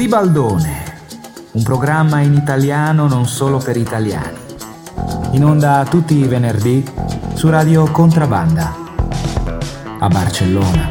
Zibaldone, un programma in italiano non solo per italiani. In onda tutti i venerdì su Radio Contrabanda a Barcellona.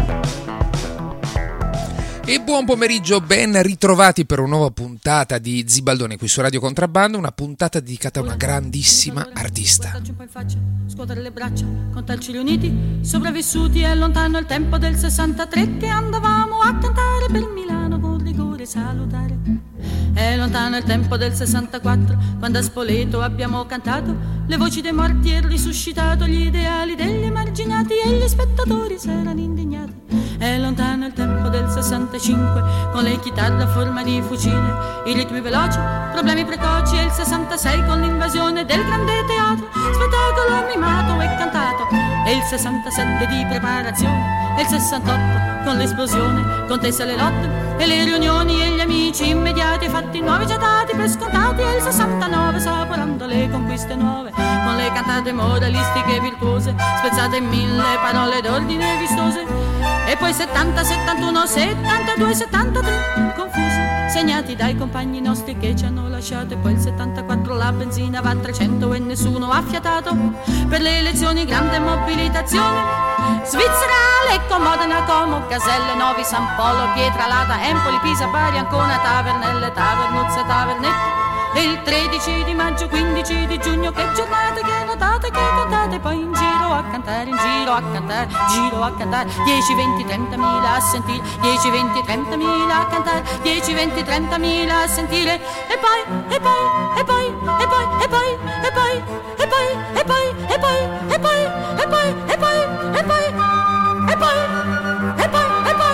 E buon pomeriggio, ben ritrovati per una nuova puntata di Zibaldone qui su Radio Contrabbando, una puntata dedicata a una grandissima artista. Scuotere le braccia, contarci riuniti, sopravvissuti è lontano il tempo del 63 che andavamo a cantare per Milano con rigore salutare. È lontano il tempo del 64 quando a Spoleto abbiamo cantato le voci dei morti e risuscitato gli ideali degli emarginati e gli spettatori s'erano indignati. È lontano il tempo del 65 con le chitarre a forma di fucile, i ritmi veloci, problemi precoci e il 66 con l'invasione del grande teatro, spettacolo mimato e cantato, e il 67 di preparazione, e il 68 con l'esplosione, contese le lotte e le riunioni e gli amici immediati fatti nuovi già dati per scontati, e il 69 saporando le conquiste nuove con le cantate moralistiche virtuose spezzate in 1000 parole d'ordine vistose. E poi 70, 71, 72, 73 confusi, segnati dai compagni nostri che ci hanno lasciato. E poi il 74 la benzina va a 300 e nessuno ha fiatato. Per le elezioni grande mobilitazione, Svizzera, Lecco, Modena, Como, Caselle, Novi, San Polo, Pietralata, Empoli, Pisa, Bari, Ancona, Tavernelle, Tavernuzza, Tavernette. E il 13 di maggio, 15 di giugno, che giornate, che notate, che contate. Poi in giro a cantare, in giro a cantare, giro a cantare. 10, 20, 30 mila a sentire, 10, 20, 30 mila a cantare, 10, 20, 30 mila a sentire. E poi, e poi, e poi, e poi, e poi, e poi, e poi, e poi, e poi, e poi, e poi, e poi, e poi, e poi, e poi, e poi.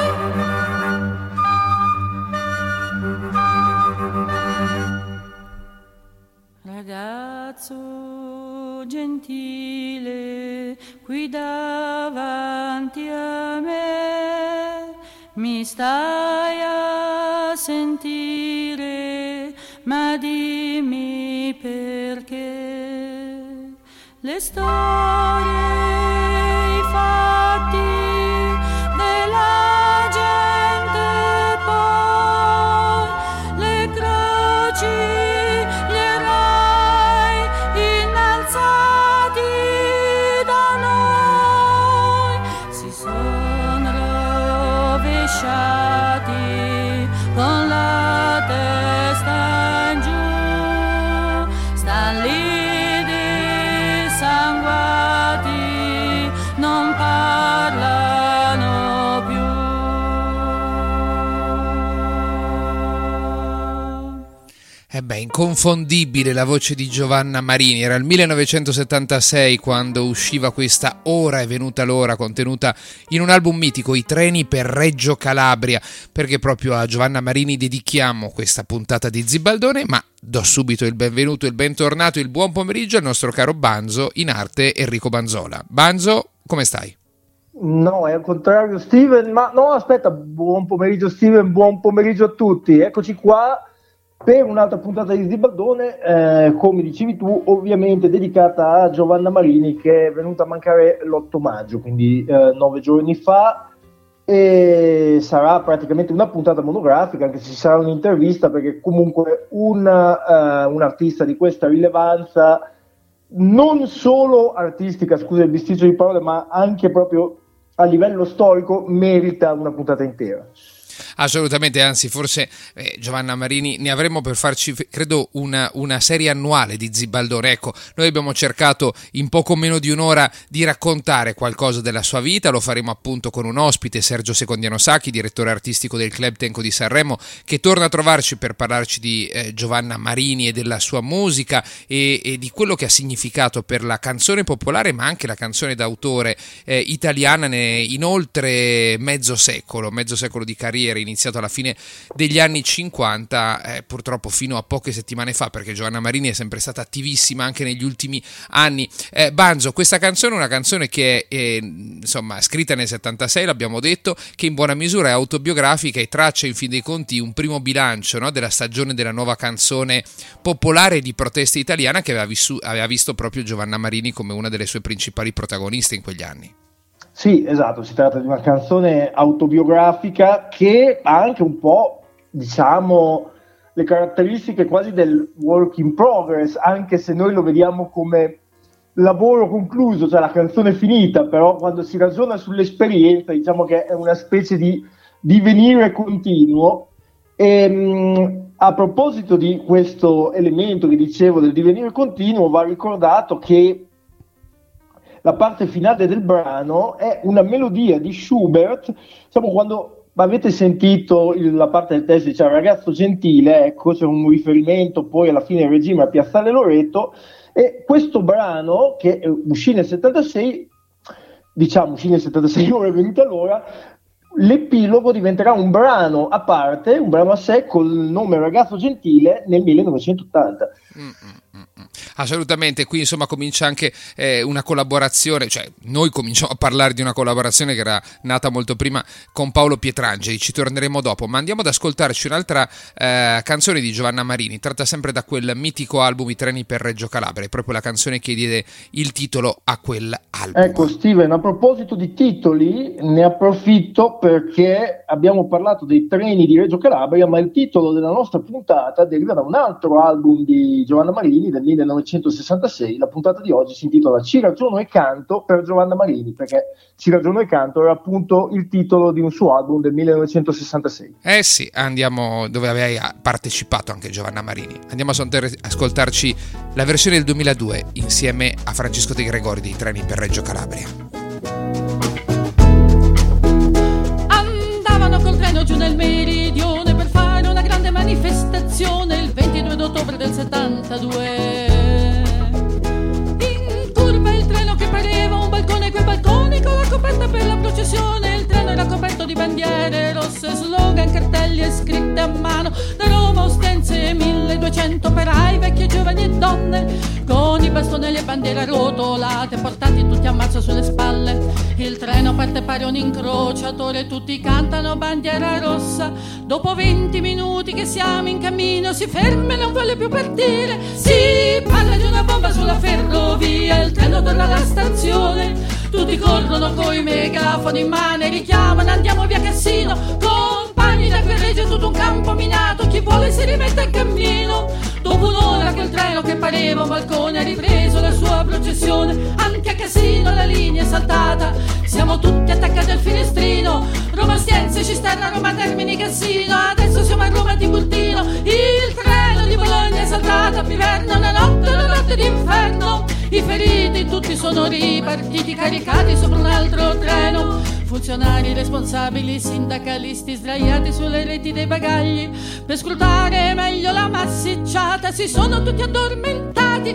Ragazzo gentile qui davanti a me, mi stai a sentire, ma dimmi perché le storie, i fatti della gente, poi le croci, con la testa in giù, stan lì dissanguati, non parlano più. Inconfondibile la voce di Giovanna Marini. Era il 1976 quando usciva questa Ora è venuta l'ora, contenuta in un album mitico, I treni per Reggio Calabria, perché proprio a Giovanna Marini dedichiamo questa puntata di Zibaldone. Ma do subito il benvenuto, il bentornato, il buon pomeriggio al nostro caro Banzo, in arte Enrico Banzola. Banzo, come stai? No, è al contrario Steven, ma no, aspetta, buon pomeriggio Steven, buon pomeriggio a tutti, eccoci qua per un'altra puntata di Zibaldone, come dicevi tu, ovviamente dedicata a Giovanna Marini, che è venuta a mancare l'8 maggio, quindi 9 giorni fa, e sarà praticamente una puntata monografica, anche se ci sarà un'intervista, perché comunque un artista di questa rilevanza, non solo artistica, scusa il bisticcio di parole, ma anche proprio a livello storico, merita una puntata intera. Assolutamente, anzi forse Giovanna Marini ne avremo per farci credo una serie annuale di Zibaldone. Ecco, noi abbiamo cercato in poco meno di un'ora di raccontare qualcosa della sua vita, lo faremo appunto con un ospite, Sergio Secondiano Sacchi, direttore artistico del Club Tenco di Sanremo, che torna a trovarci per parlarci di Giovanna Marini e della sua musica e di quello che ha significato per la canzone popolare, ma anche la canzone d'autore italiana in oltre mezzo secolo di carriera, iniziato alla fine degli anni 50, purtroppo fino a poche settimane fa, perché Giovanna Marini è sempre stata attivissima anche negli ultimi anni. Banzo, questa canzone è una canzone che è insomma scritta nel 76, l'abbiamo detto, che in buona misura è autobiografica e traccia in fin dei conti un primo bilancio, no, della stagione della nuova canzone popolare di protesta italiana che aveva visto proprio Giovanna Marini come una delle sue principali protagoniste in quegli anni. Sì, esatto, si tratta di una canzone autobiografica che ha anche un po' diciamo, le caratteristiche quasi del work in progress, anche se noi lo vediamo come lavoro concluso, cioè la canzone finita, però quando si ragiona sull'esperienza diciamo che è una specie di divenire continuo. E a proposito di questo elemento che dicevo del divenire continuo, va ricordato che la parte finale del brano è una melodia di Schubert. Diciamo, quando avete sentito la parte del testo, diciamo ragazzo gentile, ecco, c'è un riferimento poi alla fine del regime a Piazzale Loreto, e questo brano che uscì nel 76, ora è venuta l'ora, l'epilogo diventerà un brano a parte, un brano a sé col nome Ragazzo Gentile nel 1980. Assolutamente, qui insomma comincia anche una collaborazione, cioè noi cominciamo a parlare di una collaborazione che era nata molto prima con Paolo Pietrangeli, ci torneremo dopo, ma andiamo ad ascoltarci un'altra canzone di Giovanna Marini, tratta sempre da quel mitico album I treni per Reggio Calabria, è proprio la canzone che diede il titolo a quell'album. Ecco Steven, a proposito di titoli, ne approfitto perché abbiamo parlato dei treni di Reggio Calabria, ma il titolo della nostra puntata deriva da un altro album di Giovanna Marini del 1966. La puntata di oggi si intitola Ci ragiono e canto per Giovanna Marini, perché Ci ragiono e canto era appunto il titolo di un suo album del 1966. Sì, andiamo dove avevi partecipato anche Giovanna Marini. Andiamo a ascoltarci la versione del 2002 insieme a Francesco De Gregori dei Treni per Reggio Calabria. Andavano col treno giù nel meridione per fare una grande manifestazione il 22 ottobre del 72. In curva il treno che pareva un balcone, quei balconi con la coperta per la processione. Il treno era coperto di bandiere rosse, slogan, cartelli e scritte a mano. Da Roma Ostense 1200 operai, vecchi e giovani e donne, con i bastoni e le bandiere arrotolate, portati tutti a mazzo sulle spalle. Il treno parte pare un incrociatore, tutti cantano bandiera rossa. Dopo 20 minuti che siamo in cammino, si ferma e non vuole più partire. Si parla di una bomba sulla ferrovia, il treno torna alla stazione. Tutti corrono coi megafoni in mano e richiamano andiamo via Cassino. Compagni da quel Reggio tutto un campo minato, chi vuole si rimette in cammino. Dopo un'ora che il treno che pareva un balcone ha ripreso la sua processione. Anche a Cassino la linea è saltata, siamo tutti attaccati al finestrino. Roma Stienze, Cisterna, Roma Termini, Cassino, adesso siamo a Roma Tiburtino. Il treno di Bologna è saltato a Piverno, una notte d'inferno. I feriti tutti sono ripartiti, caricati sopra un altro treno. Funzionari responsabili, sindacalisti sdraiati sulle reti dei bagagli per scrutare meglio la massicciata. Si sono tutti addormentati,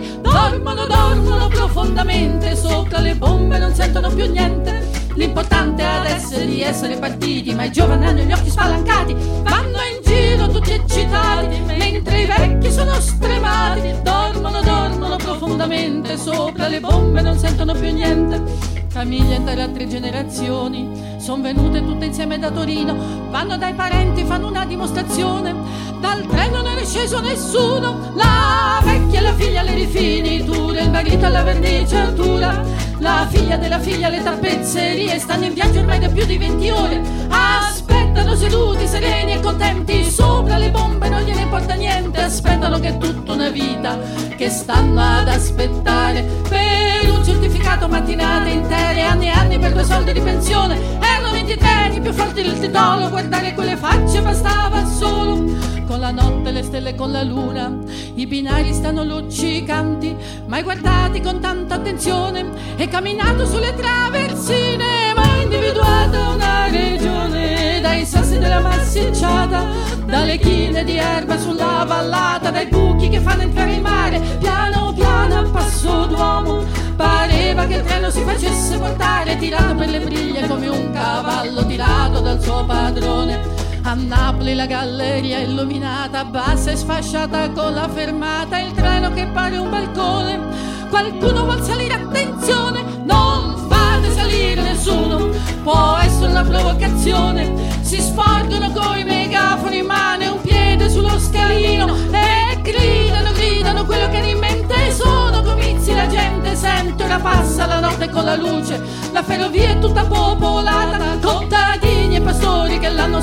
dormono profondamente. Sopra le bombe non sentono più niente. L'importante adesso è di essere partiti, ma i giovani hanno gli occhi spalancati, vanno in giro tutti eccitati, mentre i vecchi sono stremati. Dormono profondamente, sopra le bombe non sentono più niente. Famiglie intere a 3 generazioni son venute tutte insieme da Torino, vanno dai parenti, fanno una dimostrazione. Dal treno non è sceso nessuno, la vecchia e la figlia alle rifiniture, il marito alla verniciatura, la figlia della figlia alle tappezzerie. Stanno in viaggio ormai da più di 20 ore, aspettano seduti sereni e contenti. Sopra le bombe non gliene importa niente, aspettano che è tutta una vita che stanno ad aspettare per un certificato, mattinate intere, anni e anni per 2 soldi di pensione. Erano 23 i più forti del titolo, guardare quelle facce bastava solo. Con la notte, le stelle, con la luna, i binari stanno luccicanti, mai guardati con tanta attenzione. E camminato sulle traversine, ma individuata una regione, dai sassi della massicciata, dalle chine di erba sulla vallata, dai buchi che fanno entrare il mare, piano piano a passo d'uomo. Pareva che il treno si facesse portare, tirato per le briglie come un cavallo tirato dal suo padrone. A Napoli la galleria illuminata, bassa e sfasciata con la fermata, il treno che pare un balcone. Qualcuno vuol salire, attenzione, non fate salire nessuno, può essere una provocazione. Si sporgono coi megafoni in mano e un piede sullo scalino e gridano quello che hanno in mente. Sono comizi, la gente sente, ora passa la notte con la luce, la ferrovia è tutta popolata, contadini e pastori che l'hanno sorvegliata.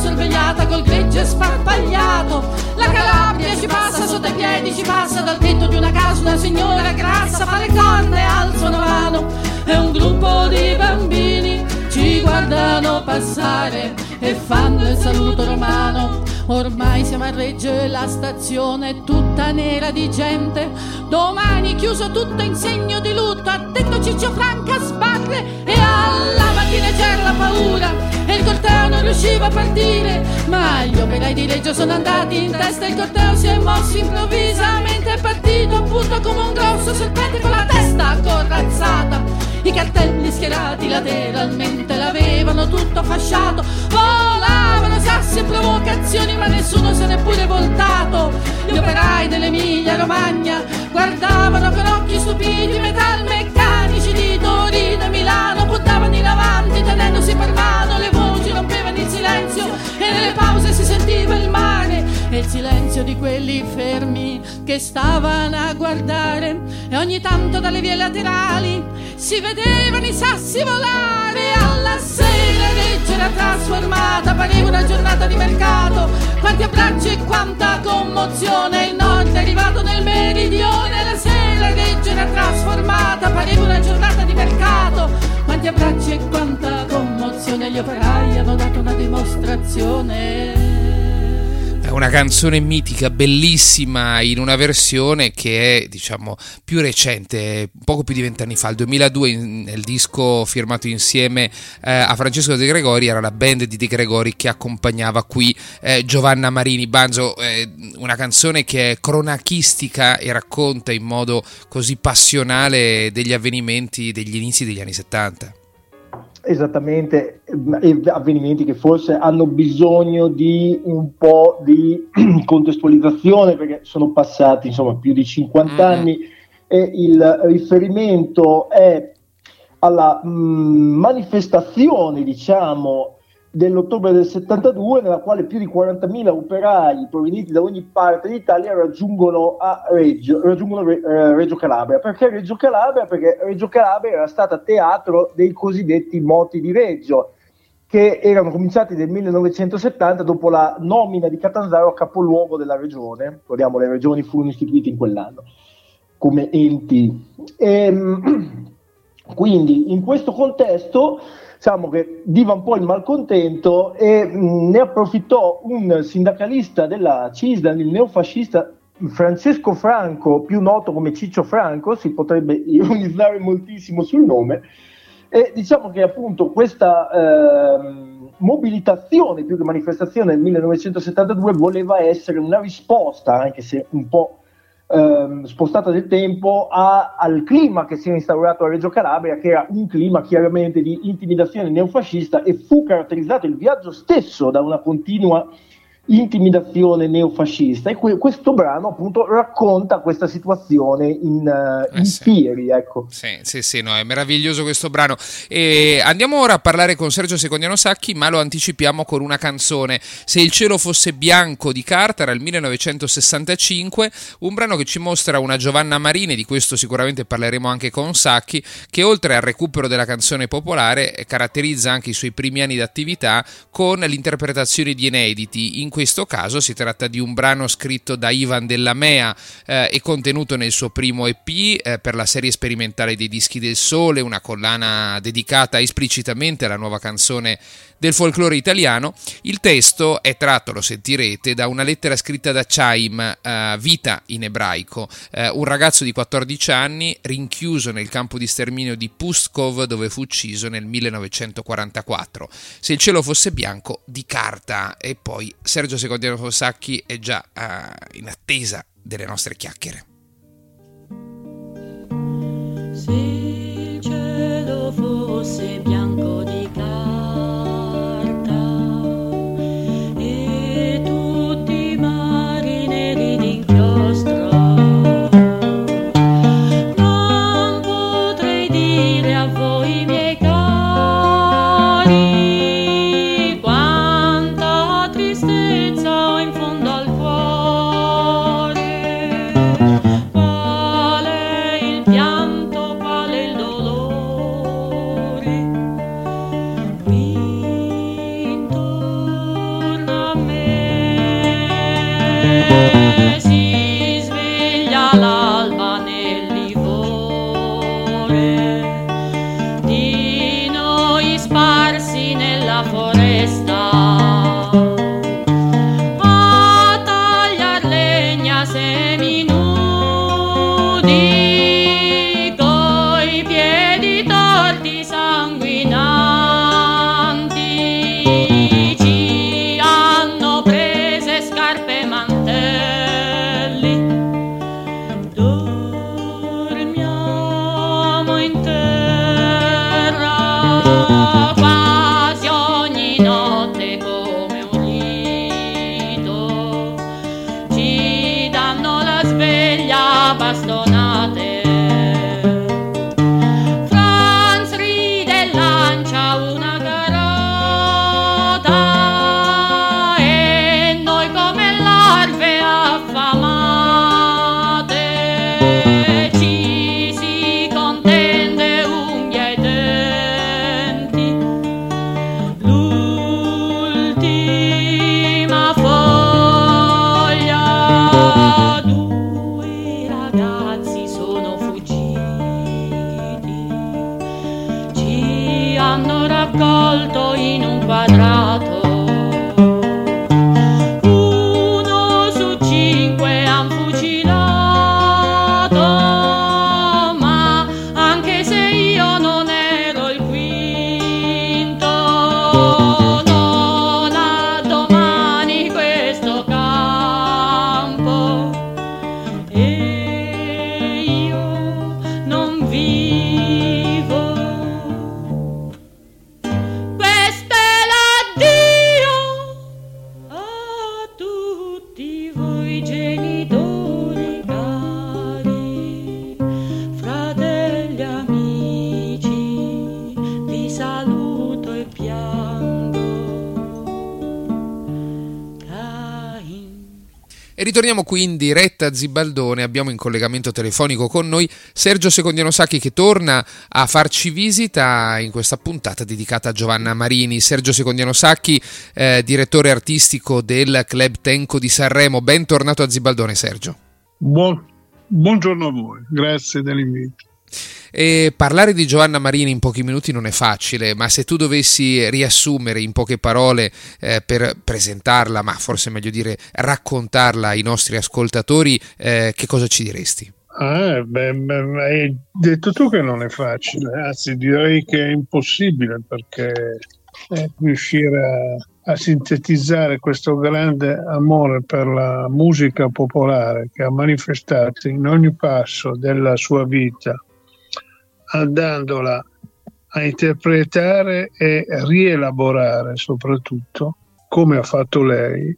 sfilata col gregge sparpagliato. La Calabria ci passa sotto i piedi, ci passa dal tetto di una casa una signora grassa, fa le corna e alza una mano, e un gruppo di bambini ci guardano passare e fanno il saluto romano. Ormai siamo a Reggio e la stazione è tutta nera di gente, domani chiuso tutto in segno di lutto, ha detto Ciccio Franca sbarre, e alla mattina c'era la paura e il corteo non riusciva a partire, ma gli operai di Reggio sono andati in testa e il corteo si è mosso improvvisamente, è partito appunto come un grosso serpente con la testa corazzata. I cartelli schierati lateralmente l'avevano tutto fasciato, volavano sassi e provocazioni ma nessuno se n'è pure voltato. Gli operai dell'Emilia Romagna guardavano con occhi stupidi i metalmeccanici di Torino e Milano, buttavano in avanti tenendosi per mano, le voci rompevano il silenzio e nelle pause si sentiva il mare e il silenzio di quelli fermi che stavano a guardare, e ogni tanto dalle vie laterali si vedevano i sassi volare. Alla sera Reggio era trasformata, pareva una giornata di mercato, quanti abbracci e quanta commozione, il nord è arrivato nel meridione. La sera Reggio era trasformata, pareva una giornata di mercato, quanti abbracci e quanta commozione, gli operai hanno dato una dimostrazione. È una canzone mitica, bellissima, in una versione che è, diciamo, più recente, poco più di 20 anni fa, il 2002, nel disco firmato insieme a Francesco De Gregori, era la band di De Gregori che accompagnava qui Giovanna Marini. Banzo, una canzone che è cronachistica e racconta in modo così passionale degli avvenimenti degli inizi degli anni 70. Esattamente, avvenimenti che forse hanno bisogno di un po' di contestualizzazione perché sono passati insomma più di 50 anni e il riferimento è alla manifestazione, diciamo, dell'ottobre del 72, nella quale più di 40.000 operai provenienti da ogni parte d'Italia raggiungono Reggio Calabria. Perché Reggio Calabria? Perché Reggio Calabria era stata teatro dei cosiddetti moti di Reggio, che erano cominciati nel 1970 dopo la nomina di Catanzaro a capoluogo della regione. Ricordiamo, le regioni furono istituite in quell'anno come enti. Quindi in questo contesto diciamo che diva un po' il malcontento e ne approfittò un sindacalista della CISDAN, il neofascista Francesco Franco, più noto come Ciccio Franco, si potrebbe ironizzare moltissimo sul nome, e diciamo che appunto questa mobilitazione più che manifestazione del 1972 voleva essere una risposta, anche se un po' spostata nel tempo, al clima che si era instaurato a Reggio Calabria, che era un clima chiaramente di intimidazione neofascista, e fu caratterizzato il viaggio stesso da una continua intimidazione neofascista, e questo brano appunto racconta questa situazione in fieri, ecco. Sì, no, è meraviglioso questo brano. E andiamo ora a parlare con Sergio Secondiano Sacchi, ma lo anticipiamo con una canzone, Se il cielo fosse bianco di Carta, era il 1965, un brano che ci mostra una Giovanna Marini, di questo sicuramente parleremo anche con Sacchi, che oltre al recupero della canzone popolare caratterizza anche i suoi primi anni d'attività con l'interpretazione di inediti. In questo caso si tratta di un brano scritto da Ivan Della Mea e contenuto nel suo primo EP per la serie sperimentale dei Dischi del Sole, una collana dedicata esplicitamente alla nuova canzone del folklore italiano. Il testo è tratto, lo sentirete, da una lettera scritta da Chaim, Vita in ebraico, un ragazzo di 14 anni rinchiuso nel campo di sterminio di Pustkov, dove fu ucciso nel 1944. Se il cielo fosse bianco di Carta. E poi Sergio Secondiano Sacchi è già in attesa delle nostre chiacchiere. Se il cielo fosse bianco di carta e tutti i mari neri d'inchiostro, non potrei dire a voi miei cari quanta tristezza ho in fondo al cuore. Qual è il pianto, qual è amore di noi sparsi nella foresta a tagliar legna seminudi coi piedi torti sanguinanti ci hanno prese scarpe e mantelli. Dormiamo in terra quasi ogni notte come un rito. Ci danno la sveglia a bastonate. Franz ride e lancia una carota e noi come larve affamate ci si contende unghie e denti. L'ultima foglia, due ragazzi sono fuggiti, ci hanno raccolto in un quadrato. Uno su 5 han fucilato, ma anche se io non ero il quinto, non ha domani questo campo e io non vivo. Questo è l'addio a tutti voi genitori cari, fratelli, amici, vi saluto e piango. Cain. E ritorniamo qui in diretta a Zibaldone. Abbiamo in collegamento telefonico con noi Sergio Secondiano Sacchi, che torna a farci visita in questa puntata dedicata a Giovanna Marini. Sergio Secondiano Sacchi, direttore artistico del Club Tenco di Sanremo. Bentornato a Zibaldone, Sergio. Buongiorno a voi, grazie dell'invito. E parlare di Giovanna Marini in pochi minuti non è facile, ma se tu dovessi riassumere in poche parole per presentarla, ma forse è meglio dire raccontarla ai nostri ascoltatori, che cosa ci diresti? Hai detto tu che non è facile, anzi direi che è impossibile, perché riuscire a sintetizzare questo grande amore per la musica popolare che ha manifestato in ogni passo della sua vita, andandola a interpretare e rielaborare soprattutto, come ha fatto lei.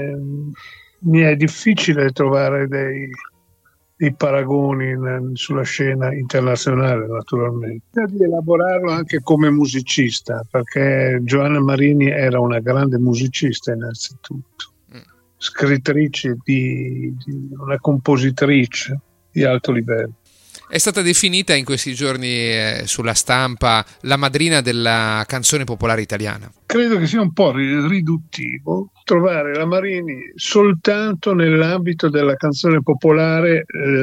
Mi è difficile trovare dei paragoni sulla scena internazionale, naturalmente. Di elaborarlo anche come musicista, perché Giovanna Marini era una grande musicista innanzitutto, scrittrice, una compositrice di alto livello. È stata definita in questi giorni sulla stampa la madrina della canzone popolare italiana. Credo che sia un po' riduttivo trovare la Marini soltanto nell'ambito della canzone popolare,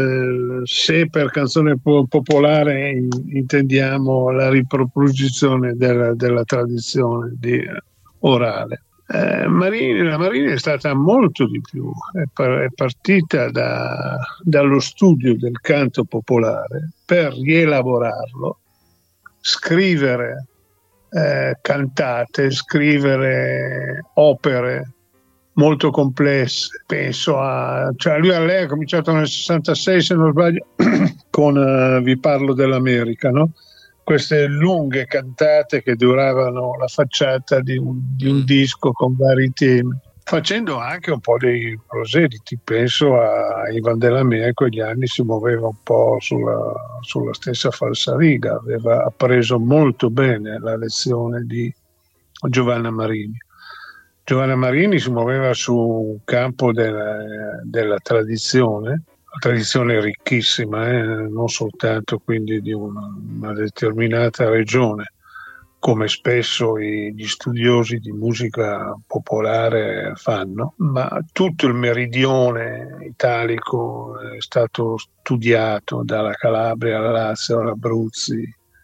se per canzone popolare intendiamo la riproposizione della tradizione orale. La Marini è stata molto di più, è partita dallo studio del canto popolare per rielaborarlo, scrivere cantate, scrivere opere molto complesse. Penso lei ha cominciato nel 66, se non sbaglio, con Vi parlo dell'America, no? Queste lunghe cantate che duravano la facciata di un disco con vari temi, facendo anche un po' dei proseliti. Penso a Ivan della Mea, in quegli anni si muoveva un po' sulla stessa falsariga, aveva appreso molto bene la lezione di Giovanna Marini. Giovanna Marini si muoveva su un campo della tradizione, una tradizione ricchissima, non soltanto quindi di una determinata regione, come spesso gli studiosi di musica popolare fanno, ma tutto il meridione italico è stato studiato dalla Calabria al Lazio all'Abruzzi,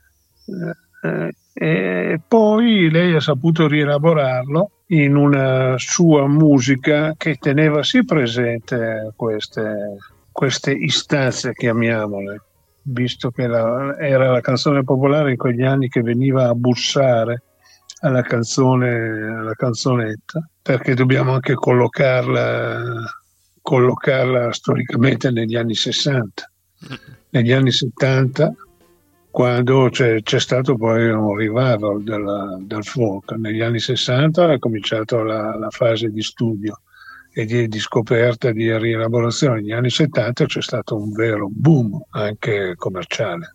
e poi lei ha saputo rielaborarlo in una sua musica che teneva sì presente queste istanze, chiamiamole, visto che era la canzone popolare in quegli anni che veniva a bussare alla canzonetta, perché dobbiamo anche collocarla storicamente negli anni 60. Negli anni 70, quando c'è stato poi un revival del folk. Negli anni 60 è cominciata la fase di studio e di scoperta, di rielaborazione. Negli anni 70 c'è stato un vero boom anche commerciale.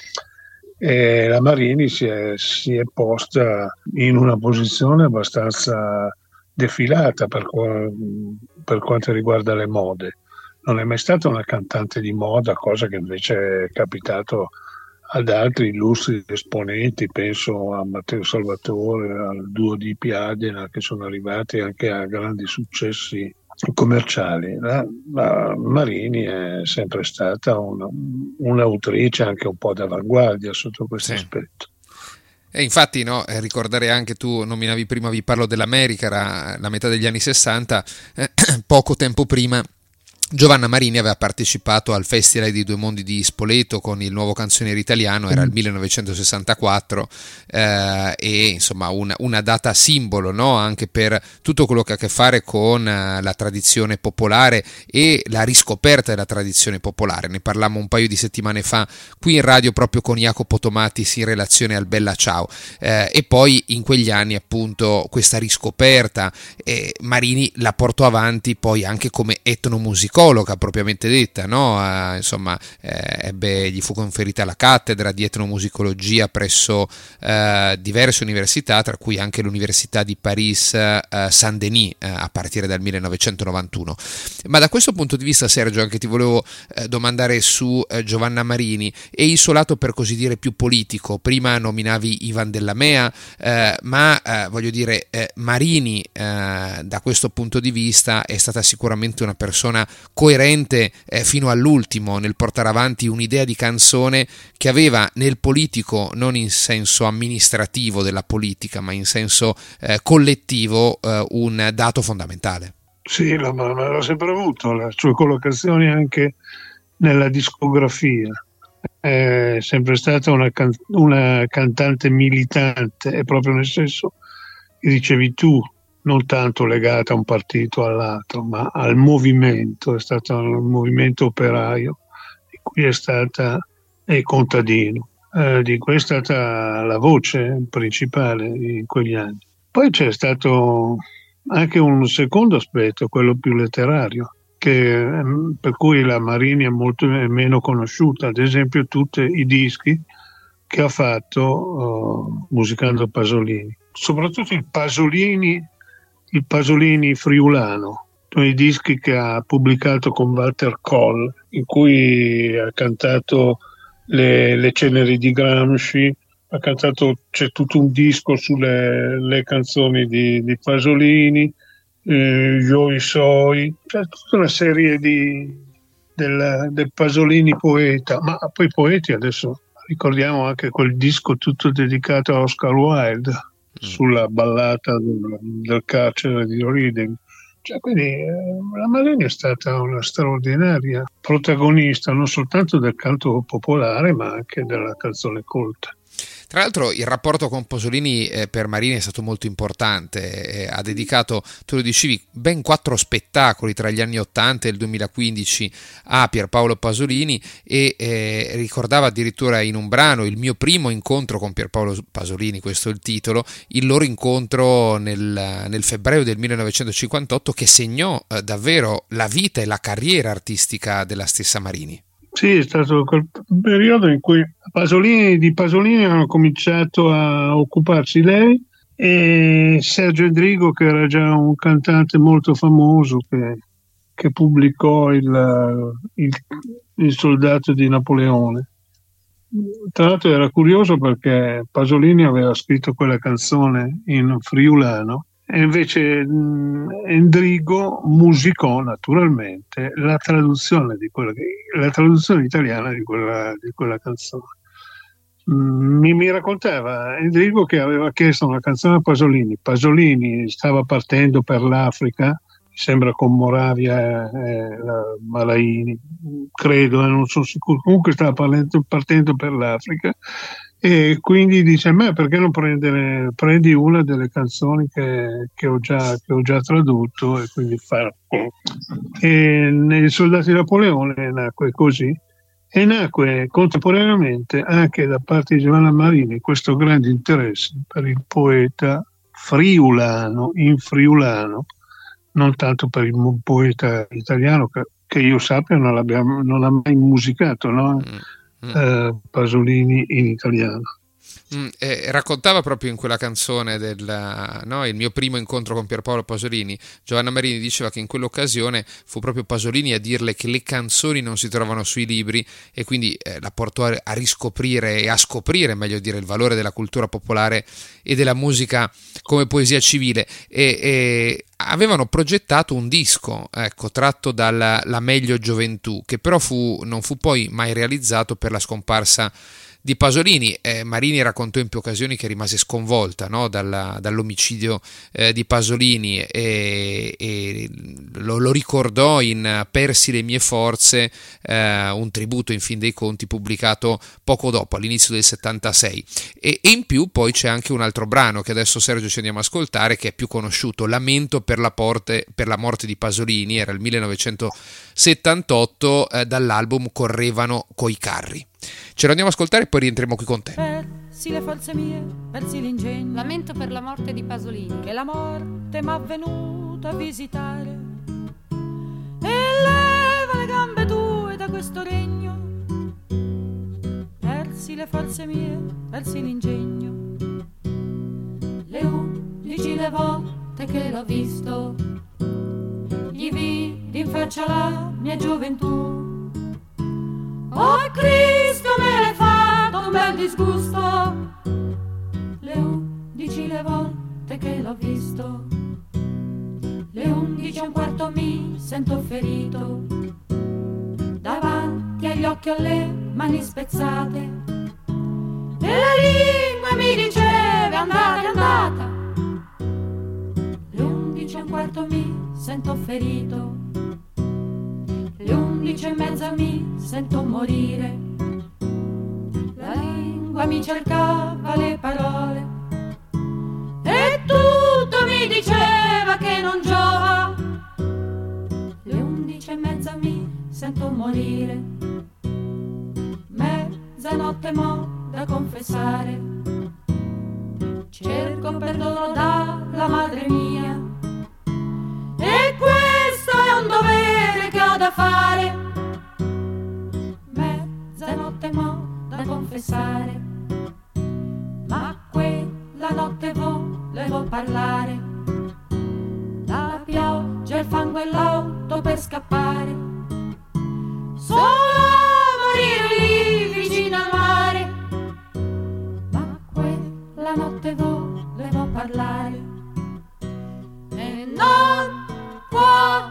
E la Marini si è posta in una posizione abbastanza defilata per quanto riguarda le mode. Non è mai stata una cantante di moda, cosa che invece è capitato ad altri illustri esponenti, penso a Matteo Salvatore, al duo di Piadena, che sono arrivati anche a grandi successi commerciali. La Marini è sempre stata un'autrice anche un po' d'avanguardia sotto questo aspetto. E infatti, no, ricordare anche, tu nominavi prima, vi parlo dell'America, era la metà degli anni 60, poco tempo prima Giovanna Marini aveva partecipato al Festival dei Due Mondi di Spoleto con il nuovo canzoniere italiano, era il 1964, e insomma una data simbolo, no? Anche per tutto quello che ha a che fare con la tradizione popolare e la riscoperta della tradizione popolare. Ne parlammo un paio di settimane fa qui in radio proprio con Jacopo Tomatis in relazione al Bella Ciao, e poi in quegli anni appunto questa riscoperta Marini la portò avanti poi anche come etnomusicologa propriamente detta, no? Gli fu conferita la cattedra di etnomusicologia presso diverse università, tra cui anche l'Università di Paris Saint-Denis a partire dal 1991. Ma da questo punto di vista, Sergio, anche ti volevo domandare su Giovanna Marini e il suo lato, per così dire, più politico. Prima nominavi Ivan Della Mea, ma voglio dire, Marini da questo punto di vista è stata sicuramente una persona coerente fino all'ultimo nel portare avanti un'idea di canzone che aveva nel politico, non in senso amministrativo della politica, ma in senso collettivo, un dato fondamentale. Sì, ma l'ha sempre avuto, le sue collocazioni anche nella discografia. È sempre stata una cantante militante, e proprio nel senso che dicevi tu, non tanto legata a un partito o all'altro, ma al movimento. È stato un movimento operaio di cui è stata contadino, di cui è stata la voce principale in quegli anni. Poi c'è stato anche un secondo aspetto, quello più letterario, per cui la Marini è molto meno conosciuta. Ad esempio tutti i dischi che ha fatto musicando Pasolini, soprattutto il Pasolini friulano, i dischi che ha pubblicato con Walter Koll, in cui ha cantato le ceneri di Gramsci, c'è tutto un disco sulle canzoni di Pasolini, Io i Soi, c'è tutta una serie del Pasolini poeta, ma poi poeti adesso ricordiamo anche quel disco tutto dedicato a Oscar Wilde, sulla ballata del carcere di Reading. Quindi la Marini è stata una straordinaria protagonista non soltanto del canto popolare, ma anche della canzone colta. Tra l'altro il rapporto con Pasolini per Marini è stato molto importante, ha dedicato, tu lo dicevi, ben 4 spettacoli tra gli anni 80 e il 2015 a Pierpaolo Pasolini, e ricordava addirittura in un brano il mio primo incontro con Pierpaolo Pasolini, questo è il titolo, il loro incontro nel febbraio del 1958, che segnò davvero la vita e la carriera artistica della stessa Marini. Sì, è stato quel periodo in cui di Pasolini hanno cominciato a occuparsi lei e Sergio Endrigo, che era già un cantante molto famoso, che pubblicò il Soldato di Napoleone. tra l'altro era curioso perché Pasolini aveva scritto quella canzone in friulano e invece Endrigo musicò naturalmente la traduzione italiana di quella canzone. Mi raccontava Endrigo che aveva chiesto una canzone a Pasolini stava partendo per l'Africa, sembra con Moravia e Malaini, credo, non sono sicuro, comunque stava partendo per l'Africa e quindi dice: ma perché non prendi una delle canzoni che ho già tradotto, e quindi e nei Soldati di Napoleone nacque così, e nacque contemporaneamente anche da parte di Giovanna Marini questo grande interesse per il poeta friulano, in friulano, non tanto per il poeta italiano che io sappia non ha mai musicato, no? Pasolini in italiano. Raccontava proprio in quella canzone il mio primo incontro con Pierpaolo Pasolini. Giovanna Marini diceva che in quell'occasione fu proprio Pasolini a dirle che le canzoni non si trovano sui libri, e quindi la portò a riscoprire e a scoprire, meglio dire, il valore della cultura popolare e della musica come poesia civile, e avevano progettato un disco, tratto dalla La Meglio Gioventù, che però non fu poi mai realizzato per la scomparsa di Pasolini. Marini raccontò in più occasioni che rimase sconvolta, no? dall'omicidio di Pasolini, e lo ricordò in Persi le mie forze, un tributo in fin dei conti pubblicato poco dopo, all'inizio del 76, e in più poi c'è anche un altro brano che adesso Sergio ci andiamo a ascoltare, che è più conosciuto, Lamento per la morte di Pasolini, era il 1978, dall'album Correvano coi carri. Ce lo andiamo a ascoltare e poi rientriamo qui con te. Persi le forze mie, persi l'ingegno. Lamento per la morte di Pasolini, che la morte m'ha venuto a visitare e leva le gambe tue da questo regno. Persi le forze mie, persi l'ingegno. Le 11 le volte che l'ho visto, gli vidi in faccia la mia gioventù. Oh Cristo, me l'hai fatto un bel disgusto. Le 11 le volte che l'ho visto, le 11:15 mi sento ferito. Davanti agli occhi ho le mani spezzate e la lingua mi diceva andate, andata. Le 11:15 mi sento ferito, le 11:30 mi sento morire. La lingua mi cercava le parole e tutto mi diceva che non giova. Le 11:30 mi sento morire. Mezzanotte mo' da confessare, cerco perdono dalla madre mia e questo è un dovere che ho da fare. Mezzanotte mo' da confessare, ma quella notte volevo parlare. La pioggia, il fango e l'auto per scappare, solo morire lì vicino al mare. Ma quella notte volevo parlare e non può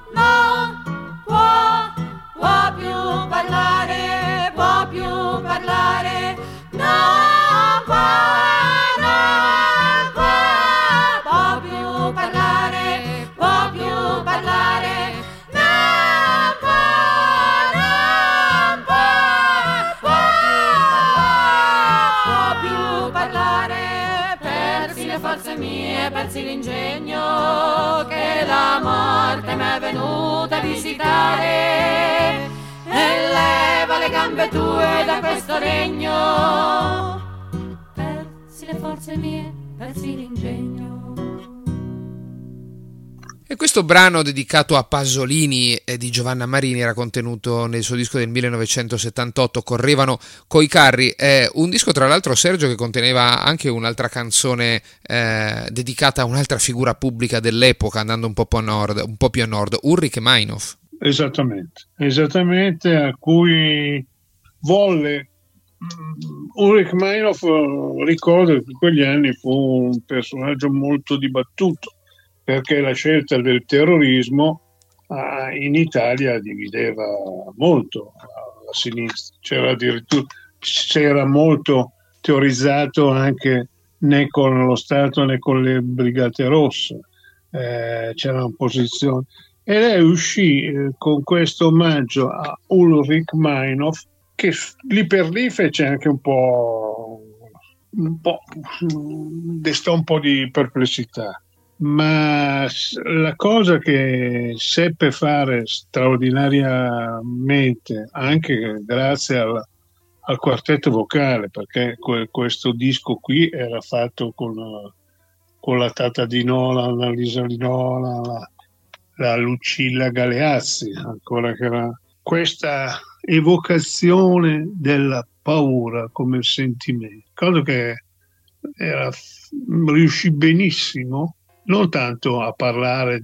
più parlare, può più parlare, non può più parlare, può più parlare, non può più parlare. Persi le forze mie, persi l'ingegno, che la morte m'è venuta a visitare e leva le gambe tue da questo regno. Persi le forze mie, persi l'ingegno. E questo brano dedicato a Pasolini di Giovanna Marini era contenuto nel suo disco del 1978, Correvano coi carri. È un disco, tra l'altro, Sergio, che conteneva anche un'altra canzone dedicata a un'altra figura pubblica dell'epoca, andando un po' più a nord, Ulrich Meinhof. Esattamente, a cui volle Ulrich Meinhof, ricordo che in quegli anni fu un personaggio molto dibattuto, perché la scelta del terrorismo in Italia divideva molto la sinistra. C'era molto teorizzato anche né con lo Stato né con le Brigate Rosse, c'era un'opposizione, e lei uscì con questo omaggio a Ulrich Meinhof, che lì per lì fece anche un po' destò un po' di perplessità, ma la cosa che seppe fare straordinariamente, anche grazie al quartetto vocale, perché questo disco qui era fatto con la Tata Di Nolan, la Lisa Di Nolan, la Lucilla Galeazzi, ancora che era questa evocazione della paura come sentimento, cosa che riuscì benissimo, non tanto a parlare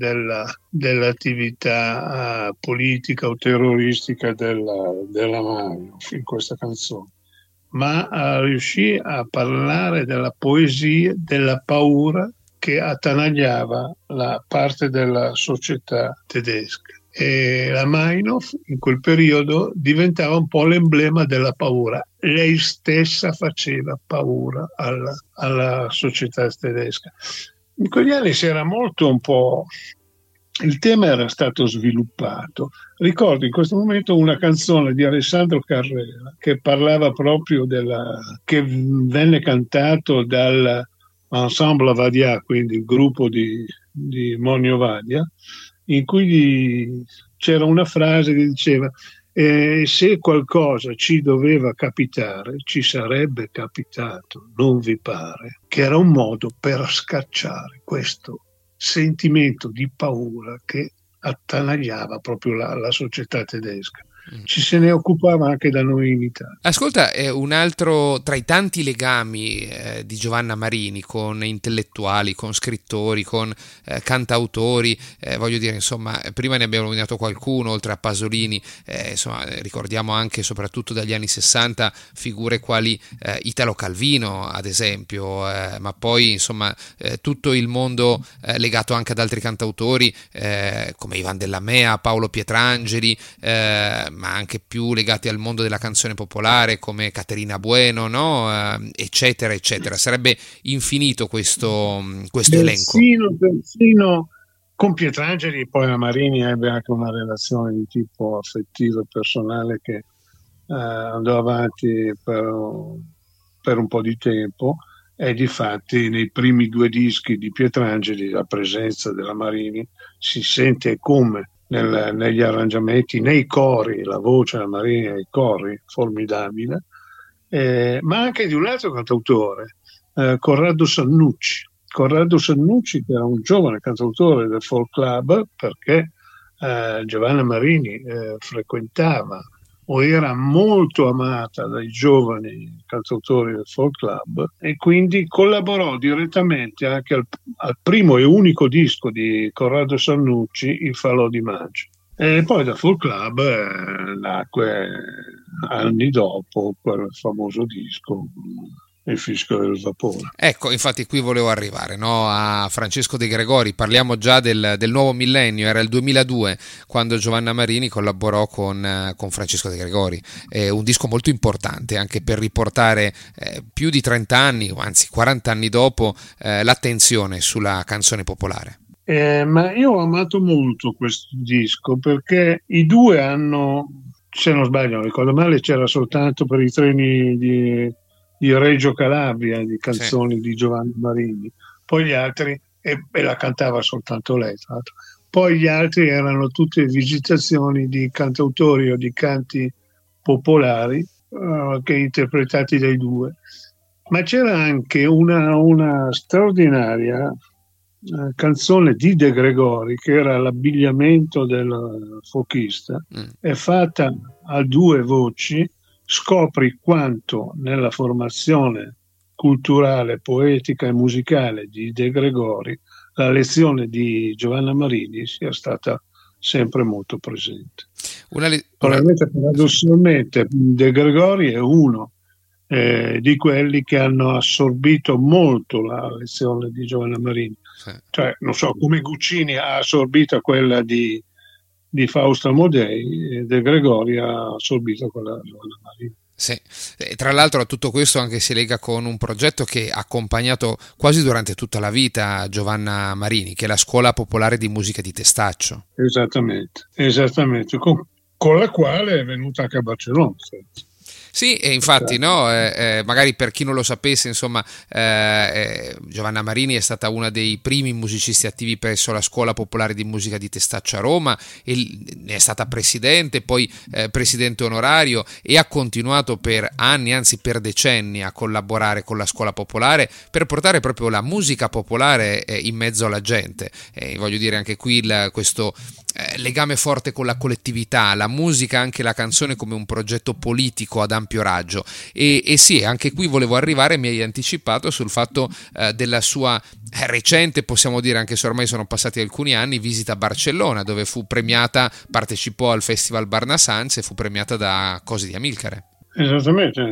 dell'attività politica o terroristica della Meinhof in questa canzone, ma riuscì a parlare della poesia, della paura che attanagliava la parte della società tedesca. E la Meinhof in quel periodo diventava un po' l'emblema della paura. Lei stessa faceva paura alla società tedesca. In quegli anni si era molto un po'... il tema era stato sviluppato. Ricordo in questo momento una canzone di Alessandro Carrera che parlava proprio che venne cantato dal Ensemble Vadia, quindi il gruppo di Monio Vadia, in cui c'era una frase che diceva se qualcosa ci doveva capitare, ci sarebbe capitato, non vi pare? Che era un modo per scacciare questo sentimento di paura che attanagliava proprio la società tedesca. Ci se ne occupava anche da noi in Italia. Ascolta, un altro tra i tanti legami di Giovanna Marini con intellettuali, con scrittori, con cantautori, voglio dire, insomma, prima ne abbiamo nominato qualcuno oltre a Pasolini, insomma, ricordiamo anche soprattutto dagli anni 60 figure quali Italo Calvino ad esempio, ma poi insomma tutto il mondo legato anche ad altri cantautori come Ivan Della Mea, Paolo Pietrangeli, ma anche più legati al mondo della canzone popolare come Caterina Bueno, no? Eccetera eccetera. Sarebbe infinito questo elenco. Persino con Pietrangeli, poi la Marini ebbe anche una relazione di tipo affettivo e personale che andò avanti per un po' di tempo, e difatti nei primi 2 dischi di Pietrangeli la presenza della Marini si sente come negli arrangiamenti, nei cori, la voce della Marini nei cori, formidabile, ma anche di un altro cantautore, Corrado Sannucci. Corrado Sannucci, che era un giovane cantautore del folk club, perché Giovanna Marini frequentava o era molto amata dai giovani cantautori del folk club, e quindi collaborò direttamente anche al primo e unico disco di Corrado Sannucci, Il falò di maggio. E poi da folk club nacque anni dopo quel famoso disco, Il fischio del vapore. Ecco, infatti qui volevo arrivare, no? A Francesco De Gregori. Parliamo già del nuovo millennio, era il 2002 quando Giovanna Marini collaborò con Francesco De Gregori. Un disco molto importante anche per riportare più di 30 anni, anzi 40 anni dopo, l'attenzione sulla canzone popolare. Ma io ho amato molto questo disco perché i due hanno, se non sbaglio, non ricordo male, c'era soltanto per i treni di Reggio Calabria di canzoni di Giovanna Marini, poi gli altri, e la cantava soltanto lei tra l'altro, poi gli altri erano tutte visitazioni di cantautori o di canti popolari che interpretati dai due, ma c'era anche una straordinaria canzone di De Gregori che era l'abbigliamento del folchista, è fatta a 2 voci. Scopri quanto nella formazione culturale, poetica e musicale di De Gregori la lezione di Giovanna Marini sia stata sempre molto presente. Probabilmente paradossalmente De Gregori è uno di quelli che hanno assorbito molto la lezione di Giovanna Marini. Sì. Cioè, non so, come Guccini ha assorbito quella di Fausto Amodei, e De Gregori ha assorbito quella di Giovanna Marini. Sì. Tra l'altro a tutto questo anche si lega con un progetto che ha accompagnato quasi durante tutta la vita Giovanna Marini, che è la Scuola Popolare di Musica di Testaccio. Esattamente, con la quale è venuta anche a Barcellona. Sì, e infatti, no, magari per chi non lo sapesse, insomma, Giovanna Marini è stata una dei primi musicisti attivi presso la Scuola Popolare di Musica di Testaccio a Roma, e ne è stata presidente, poi presidente onorario, e ha continuato per anni, anzi per decenni, a collaborare con la Scuola Popolare per portare proprio la musica popolare in mezzo alla gente. Voglio dire anche qui questo legame forte con la collettività, la musica, anche la canzone come un progetto politico ad ampio raggio, e sì, anche qui volevo arrivare, mi hai anticipato sul fatto della sua recente, possiamo dire, anche se ormai sono passati alcuni anni, visita a Barcellona, dove fu premiata, partecipò al Festival Barnasanz e fu premiata da Cosi di Amilcare. Esattamente,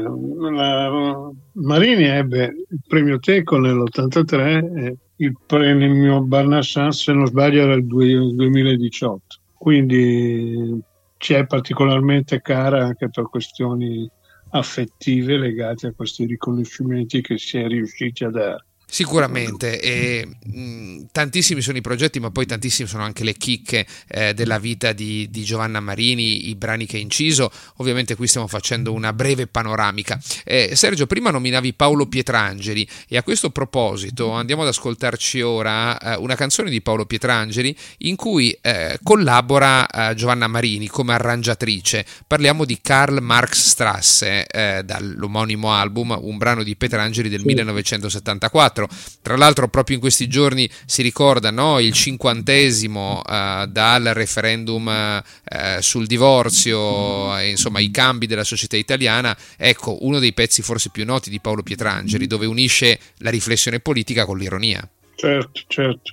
Marini ebbe il premio Teco nell'83 e il premio Barnasanz, se non sbaglio, era il 2018, quindi ci è particolarmente cara anche per questioni affettive legate a questi riconoscimenti che si è riusciti a dare. Sicuramente, e tantissimi sono i progetti, ma poi tantissime sono anche le chicche della vita di Giovanna Marini, i brani che ha inciso. Ovviamente qui stiamo facendo una breve panoramica. Sergio, prima nominavi Paolo Pietrangeli, e a questo proposito andiamo ad ascoltarci ora una canzone di Paolo Pietrangeli in cui collabora Giovanna Marini come arrangiatrice. Parliamo di Karl Marx Strasse, dall'omonimo album, un brano di Pietrangeli del 1974. Tra l'altro proprio in questi giorni si ricorda, no, il 50° dal referendum sul divorzio, e insomma i cambi della società italiana. Ecco, uno dei pezzi forse più noti di Paolo Pietrangeli, dove unisce la riflessione politica con l'ironia. Certo.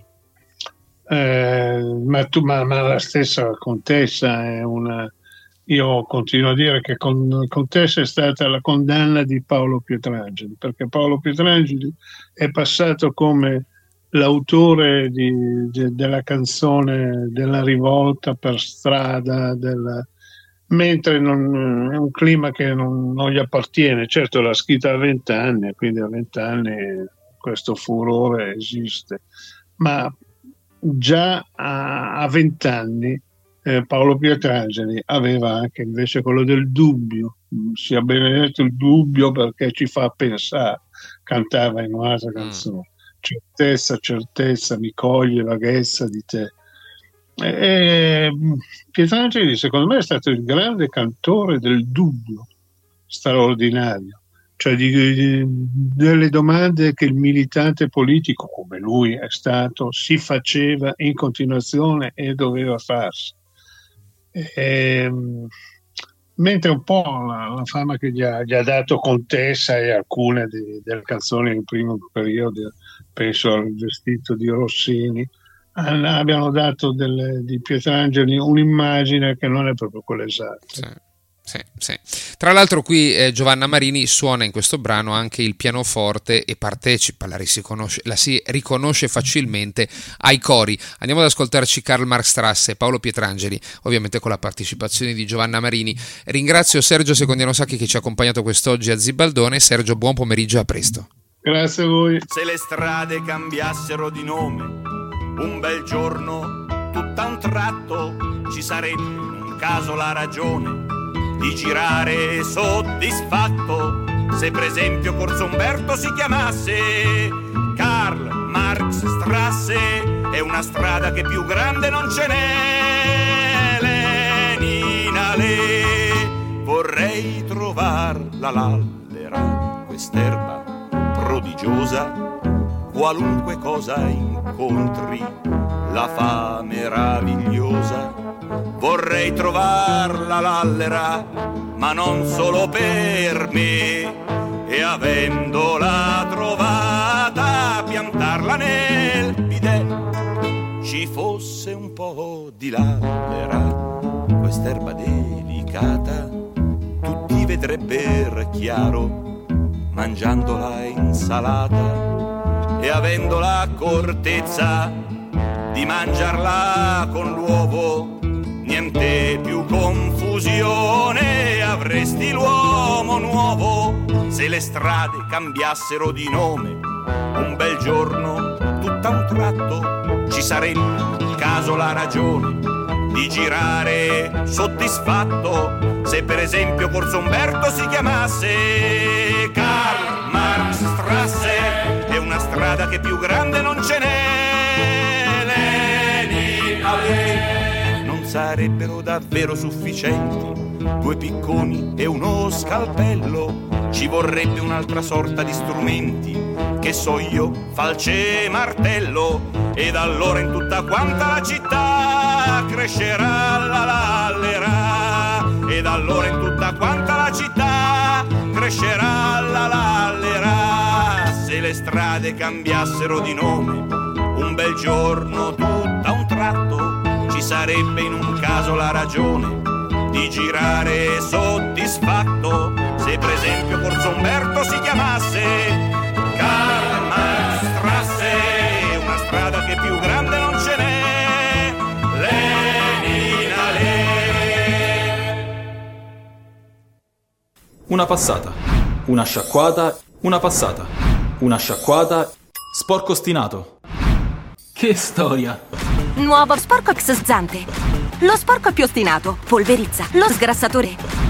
Ma la stessa Contessa è una... Io continuo a dire che Contessa è stata la condanna di Paolo Pietrangeli, perché Paolo Pietrangeli è passato come l'autore della canzone della rivolta per strada, mentre è un clima che non gli appartiene. Certo, l'ha scritta a 20 anni, quindi a 20 anni questo furore esiste, ma già a 20 anni Paolo Pietrangeli aveva anche invece quello del dubbio, sia benedetto il dubbio perché ci fa pensare, cantava in un'altra canzone, certezza mi coglie vaghezza di te. Pietrangeli secondo me è stato il grande cantore del dubbio straordinario, cioè delle domande che il militante politico, come lui è stato, si faceva in continuazione e doveva farsi. Mentre un po' la fama che gli ha dato Contessa e alcune delle canzoni nel primo periodo, penso al Vestito di Rossini, abbiano dato di Pietrangeli un'immagine che non è proprio quella esatta. Sì. Tra l'altro qui Giovanna Marini suona in questo brano anche il pianoforte e partecipa, la si riconosce facilmente ai cori. Andiamo ad ascoltarci Karl Marx Strasse e Paolo Pietrangeli, ovviamente con la partecipazione di Giovanna Marini. Ringrazio Sergio Secondiano Sacchi che ci ha accompagnato quest'oggi a Zibaldone. Sergio, buon pomeriggio e a presto. Grazie a voi. Se le strade cambiassero di nome, un bel giorno, tutt'a un tratto, ci sarebbe in un caso la ragione di girare soddisfatto, se per esempio Corso Umberto si chiamasse Karl Marx Strasse, è una strada che più grande non ce n'è. Lenina le vorrei trovar la lallera, quest'erba prodigiosa, qualunque cosa incontri la fa meravigliosa. Vorrei trovar la lallera, ma non solo per me, e avendola trovata piantarla nel bidet. Ci fosse un po' di lallera, quest'erba delicata, tutti vedrebbero chiaro mangiando la insalata e avendo l'accortezza di mangiarla con l'uovo, niente più confusione, avresti l'uomo nuovo se le strade cambiassero di nome. Un bel giorno, tutt'a un tratto, ci sarebbe il caso, la ragione di girare soddisfatto se per esempio Corso Umberto si chiamasse Karl Marx Strasse, è una strada che più grande non ce n'è. Lenin Allee. Non sarebbero davvero sufficienti 2 picconi e uno scalpello, ci vorrebbe un'altra sorta di strumenti, che so io, falce e martello, ed allora in tutta quanta la città crescerà la lallera, ed allora in tutta quanta la città crescerà la lallera. Se le strade cambiassero di nome, un bel giorno, tutt'a un tratto, ci sarebbe in un caso la ragione di girare soddisfatto se per esempio Corso Umberto si chiamasse Karl Marx Strasse, una strada che più grande non ce n'è. Lenin Allee. Una passata, una sciacquata, una passata, una sciacquata, sporco ostinato. Che storia! Nuovo Sporco X-Zante. Lo sporco più ostinato, polverizza, lo sgrassatore.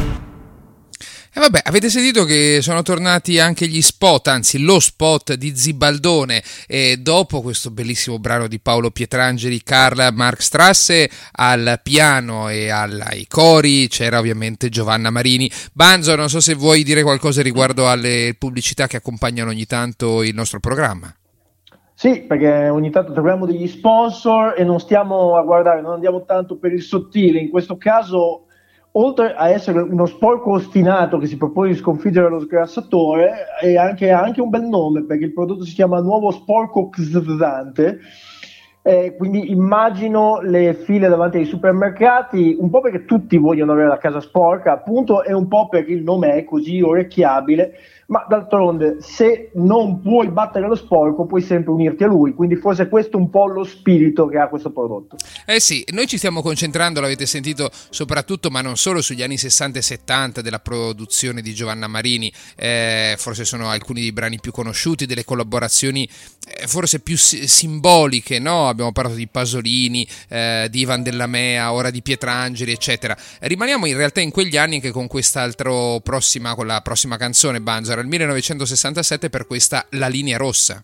E vabbè, avete sentito che sono tornati anche gli spot, anzi lo spot di Zibaldone, e dopo questo bellissimo brano di Paolo Pietrangeli, Karl Marx Strasse, al piano e ai cori c'era ovviamente Giovanna Marini. Banzo, non so se vuoi dire qualcosa riguardo alle pubblicità che accompagnano ogni tanto il nostro programma. Sì, perché ogni tanto troviamo degli sponsor e non stiamo a guardare, non andiamo tanto per il sottile. In questo caso, oltre a essere uno sporco ostinato che si propone di sconfiggere lo sgrassatore, è anche un bel nome, perché il prodotto si chiama Nuovo Sporco X-Zante. Quindi immagino le file davanti ai supermercati, un po' perché tutti vogliono avere la casa sporca, appunto, e un po' perché il nome è così orecchiabile. Ma d'altronde, se non puoi battere lo sporco, puoi sempre unirti a lui, quindi forse questo è un po' lo spirito che ha questo prodotto. Eh sì, noi ci stiamo concentrando, l'avete sentito, soprattutto ma non solo sugli anni 60 e 70 della produzione di Giovanna Marini, forse sono alcuni dei brani più conosciuti, delle collaborazioni forse più simboliche, no? Abbiamo parlato di Pasolini, di Ivan Della Mea, ora di Pietrangeli, eccetera. Rimaniamo in realtà in quegli anni anche con quest'altro con la prossima canzone, Banzo, era il 1967 per questa La linea rossa,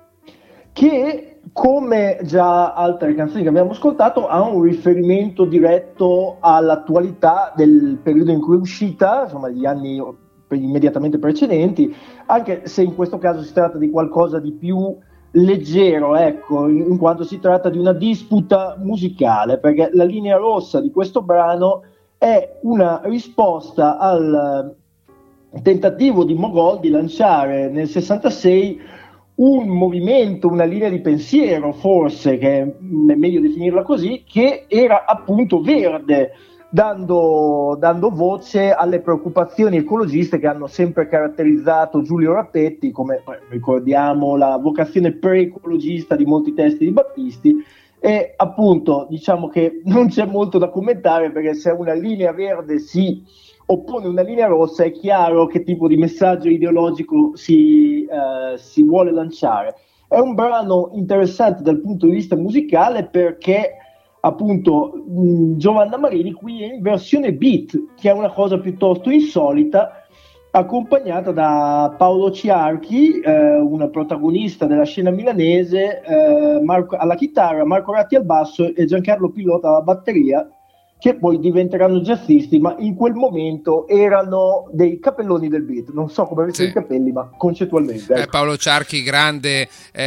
che come già altre canzoni che abbiamo ascoltato ha un riferimento diretto all'attualità del periodo in cui è uscita, insomma gli anni immediatamente precedenti, anche se in questo caso si tratta di qualcosa di più leggero, ecco, in quanto si tratta di una disputa musicale, perché la linea rossa di questo brano è una risposta al tentativo di Mogol di lanciare nel 66 un movimento, una linea di pensiero, forse, che è meglio definirla così, che era appunto verde, dando voce alle preoccupazioni ecologiste che hanno sempre caratterizzato Giulio Rapetti, come ricordiamo la vocazione pre-ecologista di molti testi di Battisti. E appunto diciamo che non c'è molto da commentare, perché se una linea verde si oppone una linea rossa è chiaro che tipo di messaggio ideologico si vuole lanciare. È un brano interessante dal punto di vista musicale perché appunto Giovanna Marini qui è in versione beat, che è una cosa piuttosto insolita, accompagnata da Paolo Ciarchi, una protagonista della scena milanese, alla chitarra, Marco Ratti al basso e Giancarlo Pilota alla batteria, che poi diventeranno jazzisti, ma in quel momento erano dei capelloni del beat. Non so come avessero i capelli, ma concettualmente. Ecco. Paolo Ciarchi, grande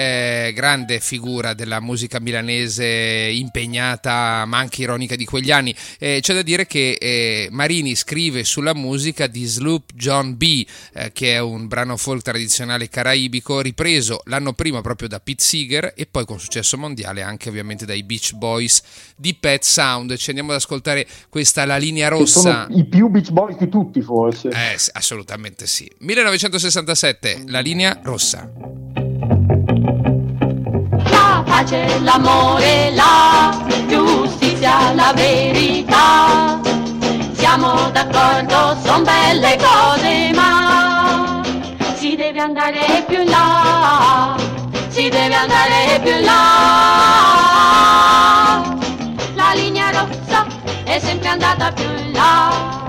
figura della musica milanese, impegnata ma anche ironica di quegli anni. C'è da dire che Marini scrive sulla musica di Sloop John B, che è un brano folk tradizionale caraibico, ripreso l'anno prima proprio da Pete Seeger e poi con successo mondiale anche ovviamente dai Beach Boys di Pet Sound. Ci andiamo ad ascoltare ascoltare questa La linea Che rossa. sono i più Beach Boys di tutti, forse. Assolutamente sì. 1967, La linea rossa. La pace, l'amore, la giustizia, la verità. Siamo d'accordo, son belle cose, ma si deve andare più in là, si deve andare più in là. La linea rossa è sempre andata più in là.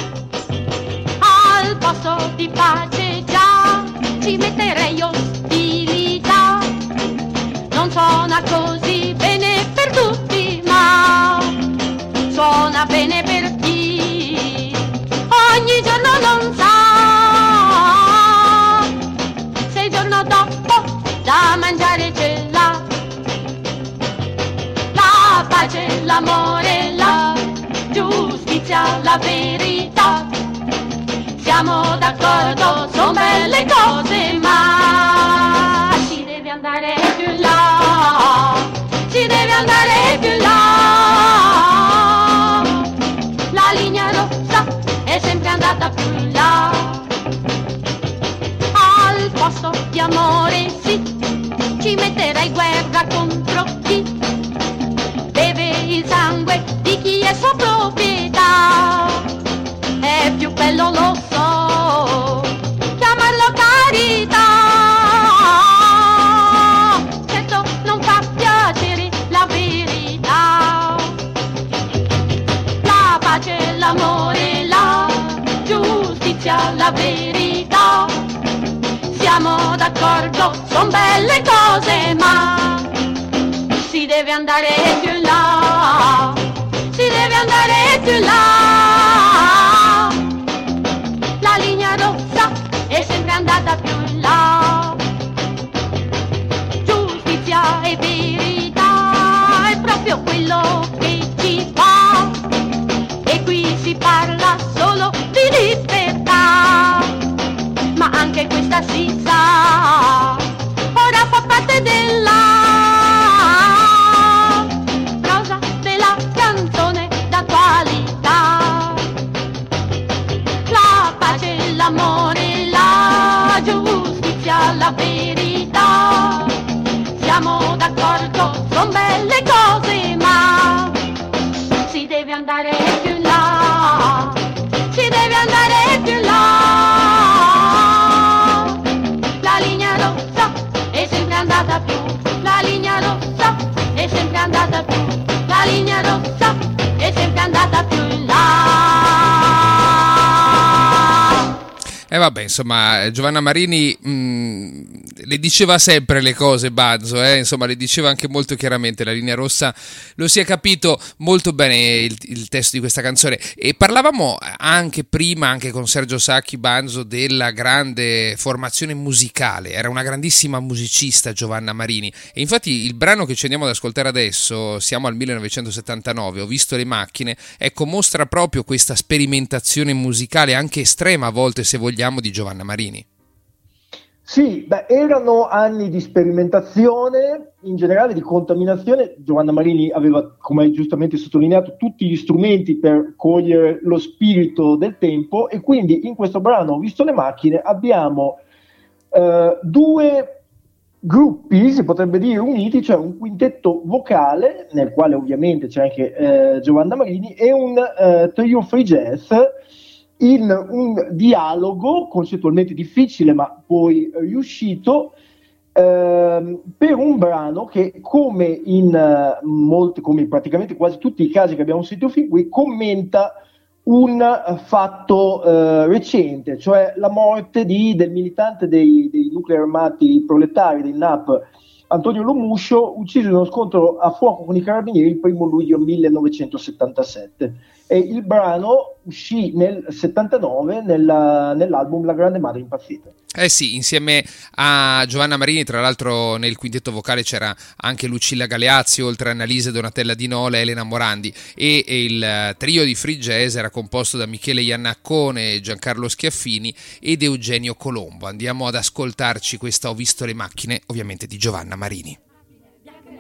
Al posto di pace già ci metterei ostilità. Non suona così bene per tutti, ma suona bene per chi ogni giorno non sa se il giorno dopo da mangiare ce l'ha. La pace, l'amore, la giustizia, la verità. Siamo d'accordo, sono belle cose, ma si deve andare più in là, si deve andare più in là. La linea rossa è sempre andata più in là. Al posto di amore sì, ci metterei guerra contro chi beve il sangue di chi è sua proprietà. È più bello, lo so, chiamarlo carità. Certo non fa piacere la verità. La pace, l'amore, la giustizia, la verità. Siamo d'accordo, son belle cose, ma si deve andare più in là, si deve andare più in là. La linea rossa è sempre andata più in là. Giustizia e verità è proprio quello che ci fa. E qui si parla solo di libertà, ma anche questa si sa, ora fa parte della prosa della canzone d'attualità. La pace, l'amore, la giustizia, la verità. Siamo d'accordo, son belle cose, ma si deve andare più in là, si deve andare più in là. La linea rossa è sempre andata più, la linea rossa è sempre andata più, la linea rossa è sempre andata più in là. E vabbè, insomma, Giovanna Marini le diceva sempre le cose, Banzo, insomma, le diceva anche molto chiaramente. La linea rossa lo si è capito molto bene il testo di questa canzone. E parlavamo anche prima, anche con Sergio Sacchi, Banzo, della grande formazione musicale. Era una grandissima musicista Giovanna Marini, e infatti il brano che ci andiamo ad ascoltare adesso, siamo al 1979, Ho visto le macchine, ecco, mostra proprio questa sperimentazione musicale, anche estrema a volte, se vogliamo, di Giovanna Marini. Sì, erano anni di sperimentazione, in generale di contaminazione. Giovanna Marini aveva, come hai giustamente sottolineato, tutti gli strumenti per cogliere lo spirito del tempo, e quindi in questo brano, Ho visto le macchine, abbiamo due gruppi, si potrebbe dire, uniti, cioè un quintetto vocale, nel quale ovviamente c'è anche Giovanna Marini, e un trio free jazz, in un dialogo concettualmente difficile ma poi riuscito, per un brano che, come come praticamente quasi tutti i casi che abbiamo sentito fin qui, commenta un fatto recente, cioè la morte del militante dei nuclei armati proletari, dei NAP, Antonio Lomuscio, ucciso in uno scontro a fuoco con i carabinieri il 1 luglio 1977. E il brano uscì nel 79 nell'album La grande madre impazzita. Eh sì, insieme a Giovanna Marini, tra l'altro nel quintetto vocale c'era anche Lucilla Galeazzi, oltre a Annalise, Donatella Di Nola e Elena Morandi, e il trio di free jazz era composto da Michele Iannaccone, Giancarlo Schiaffini ed Eugenio Colombo. Andiamo ad ascoltarci questa Ho visto le macchine, ovviamente di Giovanna Marini. Bianche, nere, blu,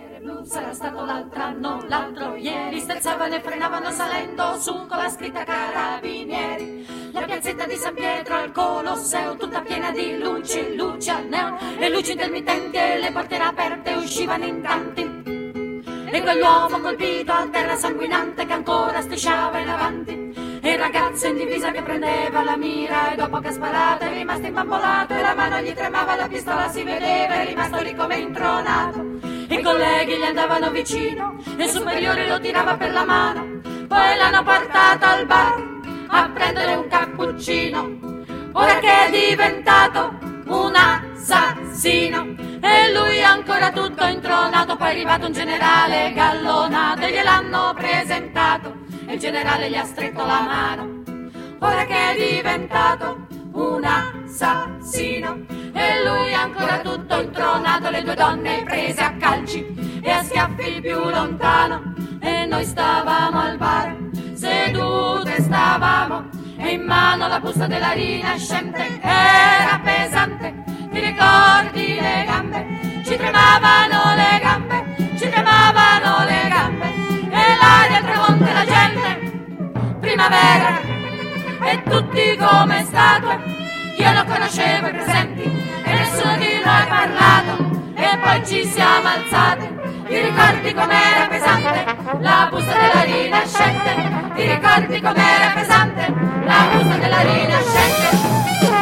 sarà stato l'altro anno, l'altro ieri. Sterzavano e frenavano salendo su con la scritta Carabinieri. La piazzetta di San Pietro al Colosseo, tutta piena di luci, luci al neon, le luci intermittenti e le portiere aperte uscivano in tanti. E quell'uomo colpito a terra sanguinante che ancora strisciava in avanti. E il ragazzo in divisa che prendeva la mira e dopo che ha sparato è rimasto imbambolato e la mano gli tremava, la pistola si vedeva, è rimasto lì come intronato. I colleghi gli andavano vicino e il superiore lo tirava per la mano. Poi l'hanno portato al bar a prendere un cappuccino. Ora che è diventato un assassino e lui ancora tutto intronato. Poi è arrivato un generale gallonato e gliel'hanno presentato. Il generale gli ha stretto la mano. Ora che è diventato un assassino e lui ancora tutto intronato. Le due donne prese a calci e a schiaffi più lontano. E noi stavamo al bar, sedute stavamo, e in mano la busta della rinascente era pesante. Ti ricordi le gambe? Ci tremavano le gambe, ci tremavano le gambe. E l'aria al tramonto, la gente, primavera, e tutti come statue. Io non conoscevo i presenti e nessuno di noi ha parlato. E poi ci siamo alzati. Ti ricordi com'era pesante la busta della rinascente? Ti ricordi com'era pesante la busta della rinascente?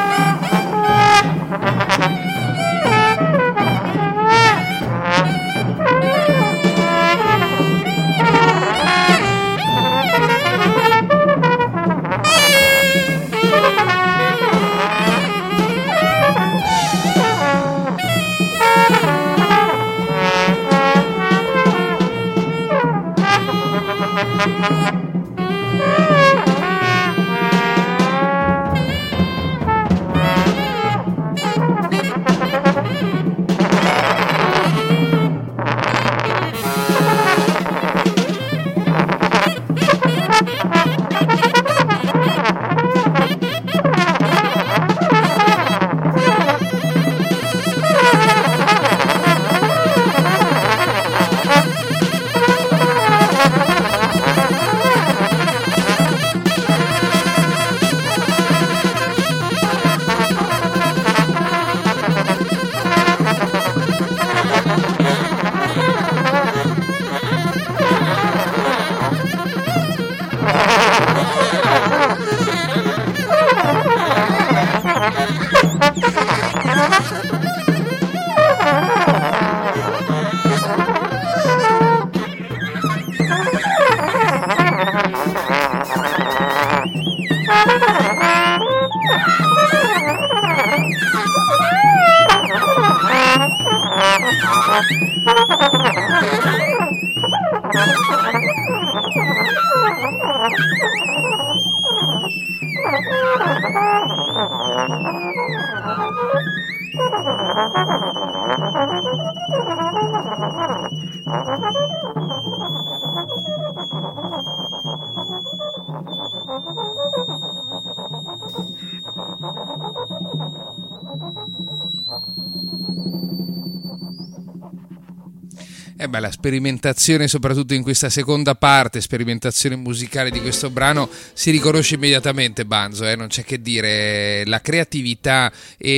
La sperimentazione, soprattutto in questa seconda parte, sperimentazione musicale di questo brano, si riconosce immediatamente Banzo, non c'è che dire. La creatività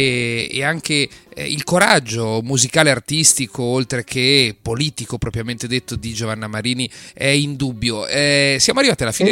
e anche il coraggio musicale artistico, oltre che politico propriamente detto, di Giovanna Marini è indubbio. Siamo arrivati alla fine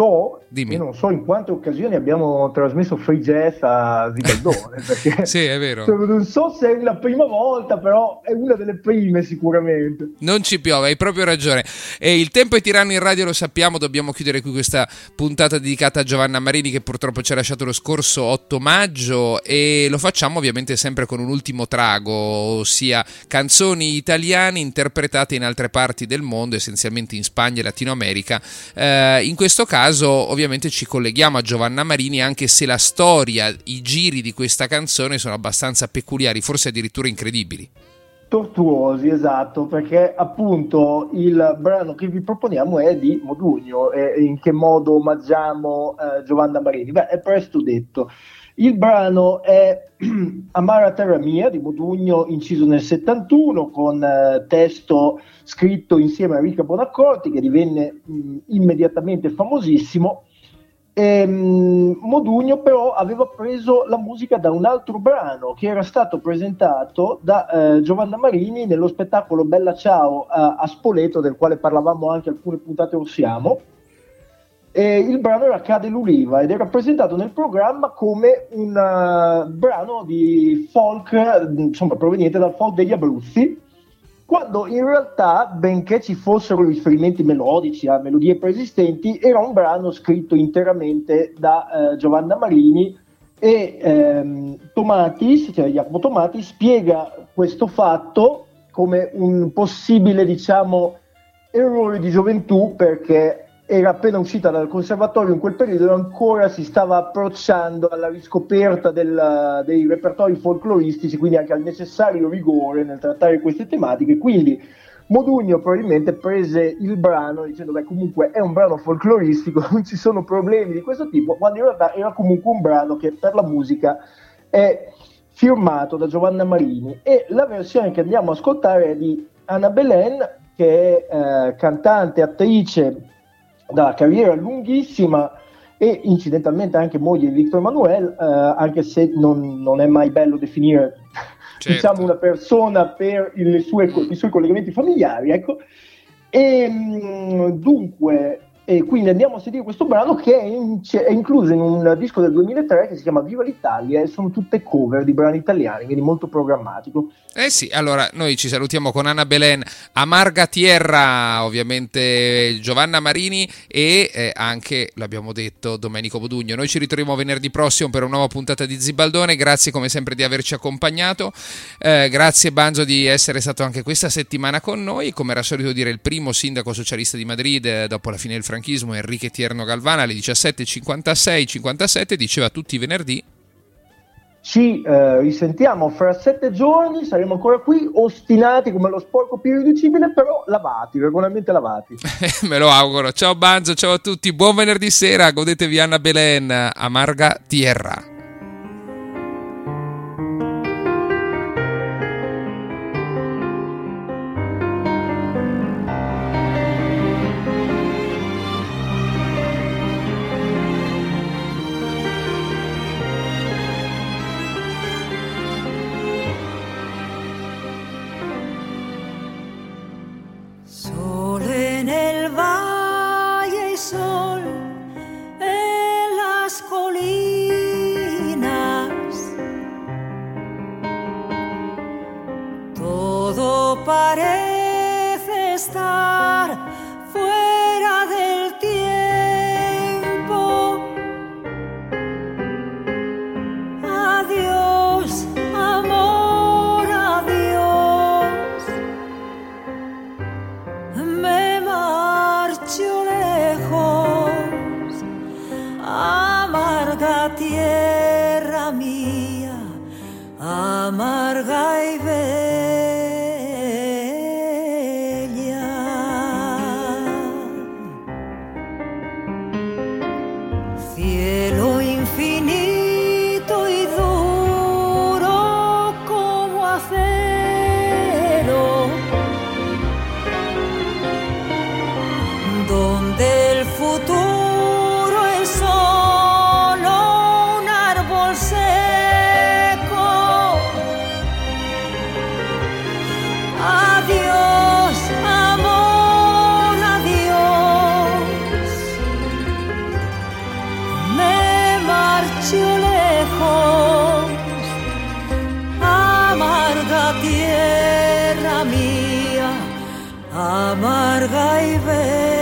Io non so in quante occasioni abbiamo trasmesso free jazz a Zibaldone, perché sì, è vero. Non so se è la prima volta, però è una delle prime sicuramente. Non ci piove, hai proprio ragione. E il tempo è tiranno in radio, lo sappiamo, dobbiamo chiudere qui questa puntata dedicata a Giovanna Marini, che purtroppo ci ha lasciato lo scorso 8 maggio, e lo facciamo ovviamente sempre con un ultimo trago, ossia canzoni italiane interpretate in altre parti del mondo, essenzialmente in Spagna e Latino America. In questo caso ovviamente ci colleghiamo a Giovanna Marini, anche se la storia, i giri di questa canzone sono abbastanza peculiari, forse addirittura incredibili. Tortuosi, esatto, perché appunto il brano che vi proponiamo è di Modugno. E in che modo omaggiamo Giovanna Marini? Beh, è presto detto. Il brano è Amara terra mia di Modugno, inciso nel 71, con testo scritto insieme a Ricca Bonaccorti, che divenne immediatamente famosissimo. Modugno però aveva preso la musica da un altro brano che era stato presentato da Giovanna Marini nello spettacolo Bella Ciao a Spoleto, del quale parlavamo anche alcune puntate or siamo. Il brano era Cade l'uliva ed era presentato nel programma come un brano di folk, insomma proveniente dal folk degli Abruzzi, quando in realtà, benché ci fossero riferimenti melodici a melodie preesistenti, era un brano scritto interamente da Giovanna Marini, e Tomatis, cioè Jacopo Tomati, spiega questo fatto come un possibile, diciamo, errore di gioventù, perché era appena uscita dal conservatorio in quel periodo e ancora si stava approcciando alla riscoperta dei repertori folcloristici, quindi anche al necessario rigore nel trattare queste tematiche. Quindi Modugno probabilmente prese il brano dicendo beh, comunque è un brano folcloristico, non ci sono problemi di questo tipo, quando in realtà era comunque un brano che per la musica è firmato da Giovanna Marini. E la versione che andiamo a ascoltare è di Anna Belen, che è cantante, attrice da carriera lunghissima e incidentalmente anche moglie di Victor Emmanuel, anche se non è mai bello definire diciamo una persona per i suoi collegamenti familiari, ecco. E dunque quindi andiamo a sentire questo brano che è incluso in un disco del 2003 che si chiama Viva l'Italia, e sono tutte cover di brani italiani, quindi molto programmatico. Sì, allora noi ci salutiamo con Anna Belen, Amarga Tierra, ovviamente Giovanna Marini e anche, l'abbiamo detto, Domenico Modugno. Noi ci ritroviamo venerdì prossimo per una nuova puntata di Zibaldone. Grazie come sempre di averci accompagnato, grazie Banzo di essere stato anche questa settimana con noi. Come era solito dire, il primo sindaco socialista di Madrid dopo la fine del franchismo, Enrique Tierno Galván, alle 17:56-57 diceva tutti i venerdì: ci risentiamo fra 7 giorni, saremo ancora qui, ostinati come lo sporco più irriducibile, però lavati, regolarmente lavati. Me lo auguro. Ciao Banzo, ciao a tutti, buon venerdì sera, godetevi Anna Belen, Amarga Tierra. Parece estar fuera del tiempo. Adiós, amor, adiós. Me marcho lejos, amarga tierra mía, amarga y bella. Amarga y bella.